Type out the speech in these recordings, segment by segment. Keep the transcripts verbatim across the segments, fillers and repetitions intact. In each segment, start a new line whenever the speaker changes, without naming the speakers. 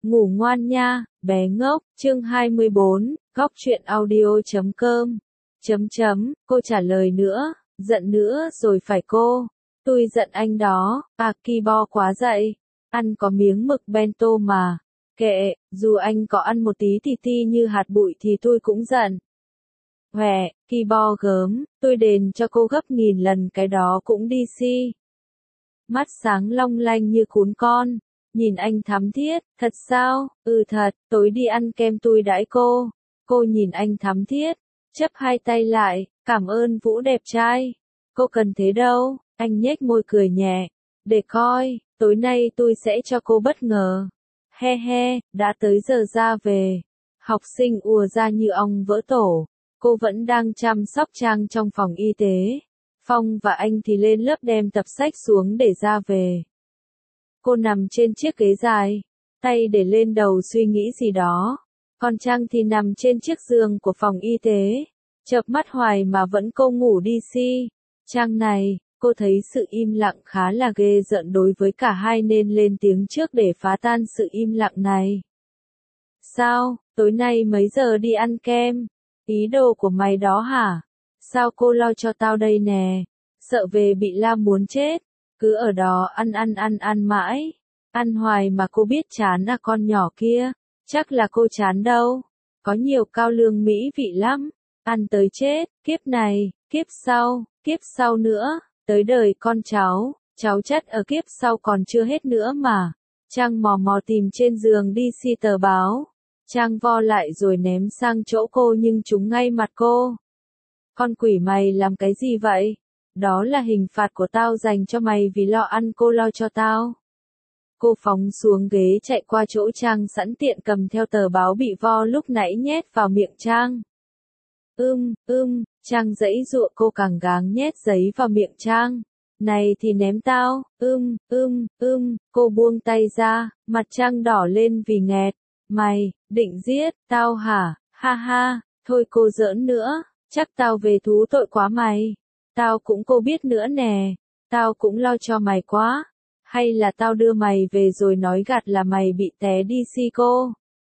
Ngủ ngoan nha, bé ngốc. Chương hai mươi bốn, góc truyện audio chấm com. Chấm chấm, cô trả lời nữa, giận nữa rồi phải cô. Tôi giận anh đó, à Kibo quá dậy. Ăn có miếng mực bento mà. Kệ, dù anh có ăn một tí thì ti như hạt bụi thì tôi cũng giận. Hòe, Kibo gớm, tôi đền cho cô gấp nghìn lần cái đó cũng đi si. Mắt sáng long lanh như cún con. Nhìn anh thắm thiết, thật sao? Ừ thật, tối đi ăn kem tôi đãi cô. Cô nhìn anh thắm thiết, chấp hai tay lại, cảm ơn Vũ đẹp trai. Cô cần thế đâu, anh nhếch môi cười nhẹ. Để coi, tối nay tôi sẽ cho cô bất ngờ. He he, đã tới giờ ra về. Học sinh ùa ra như ong vỡ tổ. Cô vẫn đang chăm sóc Trang trong phòng y tế. Phong và anh thì lên lớp đem tập sách xuống để ra về. Cô nằm trên chiếc ghế dài, tay để lên đầu suy nghĩ gì đó. Còn Trang thì nằm trên chiếc giường của phòng y tế, chợp mắt hoài mà vẫn cô ngủ đi si. Trang này, cô thấy sự im lặng khá là ghê rợn đối với cả hai nên lên tiếng trước để phá tan sự im lặng này. Sao, tối nay mấy giờ đi ăn kem? Ý đồ của mày đó hả? Sao cô lo cho tao đây nè? Sợ về bị la muốn chết. Cứ ở đó ăn ăn ăn ăn mãi. Ăn hoài mà cô biết chán à con nhỏ kia. Chắc là cô chán đâu. Có nhiều cao lương mỹ vị lắm. Ăn tới chết, kiếp này, kiếp sau, kiếp sau nữa. Tới đời con cháu, cháu chất ở kiếp sau còn chưa hết nữa mà. Trang mò mò tìm trên giường đi si tờ báo. Trang vo lại rồi ném sang chỗ cô nhưng trúng ngay mặt cô. Con quỷ mày làm cái gì vậy? Đó là hình phạt của tao dành cho mày vì lo ăn cô lo cho tao. Cô phóng xuống ghế chạy qua chỗ Trang sẵn tiện cầm theo tờ báo bị vo lúc nãy nhét vào miệng Trang. Ưm, ưm, Trang giãy giụa cô càng gắng nhét giấy vào miệng Trang. Này thì ném tao, ưm, ưm, ưm, cô buông tay ra, mặt Trang đỏ lên vì nghẹt. Mày, định giết, tao hả, ha ha, thôi cô giỡn nữa, chắc tao về thú tội quá mày. Tao cũng cô biết nữa nè, tao cũng lo cho mày quá. Hay là tao đưa mày về rồi nói gạt là mày bị té đi si cô.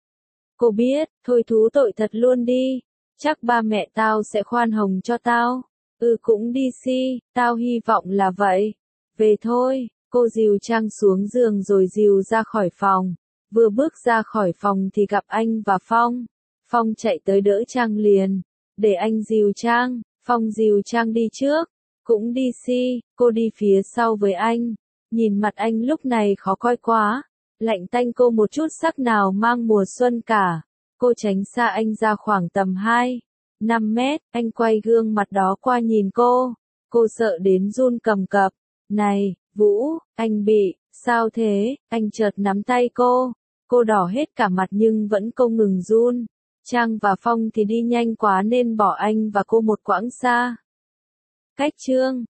Cô biết, thôi thú tội thật luôn đi. Chắc ba mẹ tao sẽ khoan hồng cho tao. Ừ cũng đi si, tao hy vọng là vậy. Về thôi, cô dìu Trang xuống giường rồi dìu ra khỏi phòng. Vừa bước ra khỏi phòng thì gặp anh và Phong. Phong chạy tới đỡ Trang liền. Để anh dìu Trang. Phong dìu Trang đi trước. Cũng đi si, cô đi phía sau với anh. Nhìn mặt anh lúc này khó coi quá. Lạnh tanh cô một chút sắc nào mang mùa xuân cả. Cô tránh xa anh ra khoảng tầm hai, năm mét. Anh quay gương mặt đó qua nhìn cô. Cô sợ đến run cầm cập. Này, Vũ, anh bị, sao thế? Anh chợt nắm tay cô. Cô đỏ hết cả mặt nhưng vẫn không ngừng run. Trang và Phong thì đi nhanh quá nên bỏ anh và cô một quãng xa. Cách chương